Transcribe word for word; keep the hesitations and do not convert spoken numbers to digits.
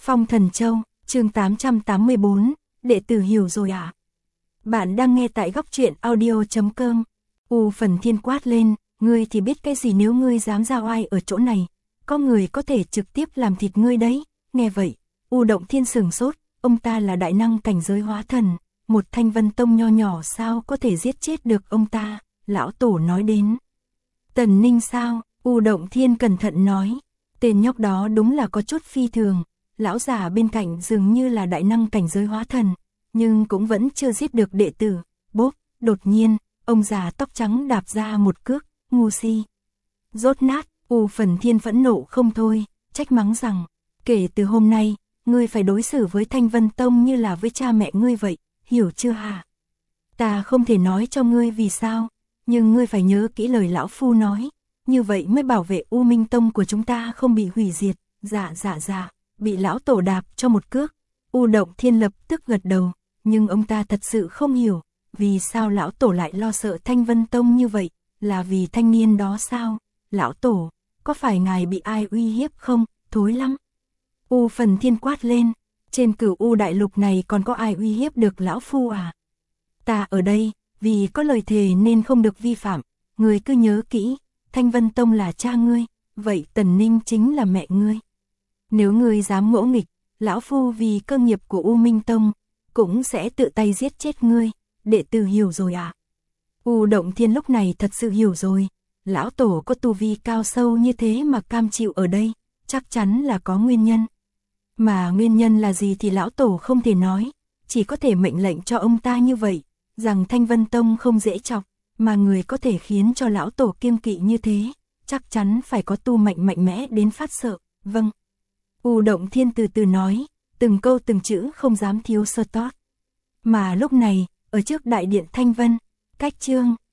Phong Thần Châu, chương tám trăm tám mươi bốn, đệ tử hiểu rồi à? Bạn đang nghe tại góc truyện audio chấm com. U Phần Thiên quát lên, ngươi thì biết cái gì nếu ngươi dám ra oai ở chỗ này, có người có thể trực tiếp làm thịt ngươi đấy. Nghe vậy, U Động Thiên sửng sốt, ông ta là đại năng cảnh giới hóa thần, một Thanh Vân Tông nho nhỏ sao có thể giết chết được ông ta, lão tổ nói đến. Tần Ninh sao? U Động Thiên cẩn thận nói, tên nhóc đó đúng là có chút phi thường, lão già bên cạnh dường như là đại năng cảnh giới hóa thần, nhưng cũng vẫn chưa giết được đệ tử. Bốp, đột nhiên, ông già tóc trắng đạp ra một cước, ngu si. Rốt nát, U Phần Thiên phẫn nộ không thôi, trách mắng rằng, kể từ hôm nay, ngươi phải đối xử với Thanh Vân Tông như là với cha mẹ ngươi vậy, hiểu chưa hả? Ta không thể nói cho ngươi vì sao, nhưng ngươi phải nhớ kỹ lời lão phu nói, như vậy mới bảo vệ U Minh Tông của chúng ta không bị hủy diệt. Dạ dạ dạ, bị lão tổ đạp cho một cước, U Động Thiên lập tức gật đầu, nhưng ông ta thật sự không hiểu, vì sao lão tổ lại lo sợ Thanh Vân Tông như vậy, là vì thanh niên đó sao? Lão tổ, có phải ngài bị ai uy hiếp không? Thối lắm. U Phần Thiên quát lên, trên Cửu U đại lục này còn có ai uy hiếp được lão phu à? Ta ở đây, vì có lời thề nên không được vi phạm, ngươi cứ nhớ kỹ, Thanh Vân Tông là cha ngươi, vậy Tần Ninh chính là mẹ ngươi. Nếu ngươi dám ngỗ nghịch, lão phu vì cơ nghiệp của U Minh Tông, cũng sẽ tự tay giết chết ngươi, đệ tử hiểu rồi à? U Động Thiên lúc này thật sự hiểu rồi, lão tổ có tu vi cao sâu như thế mà cam chịu ở đây, chắc chắn là có nguyên nhân. Mà nguyên nhân là gì thì lão tổ không thể nói, chỉ có thể mệnh lệnh cho ông ta như vậy, rằng Thanh Vân Tông không dễ chọc, mà người có thể khiến cho lão tổ kiêng kỵ như thế, chắc chắn phải có tu mạnh mạnh mẽ đến phát sợ. Vâng. U Động Thiên từ từ nói, từng câu từng chữ không dám thiếu sơ tót. Mà lúc này, ở trước đại điện Thanh Vân, cách Trương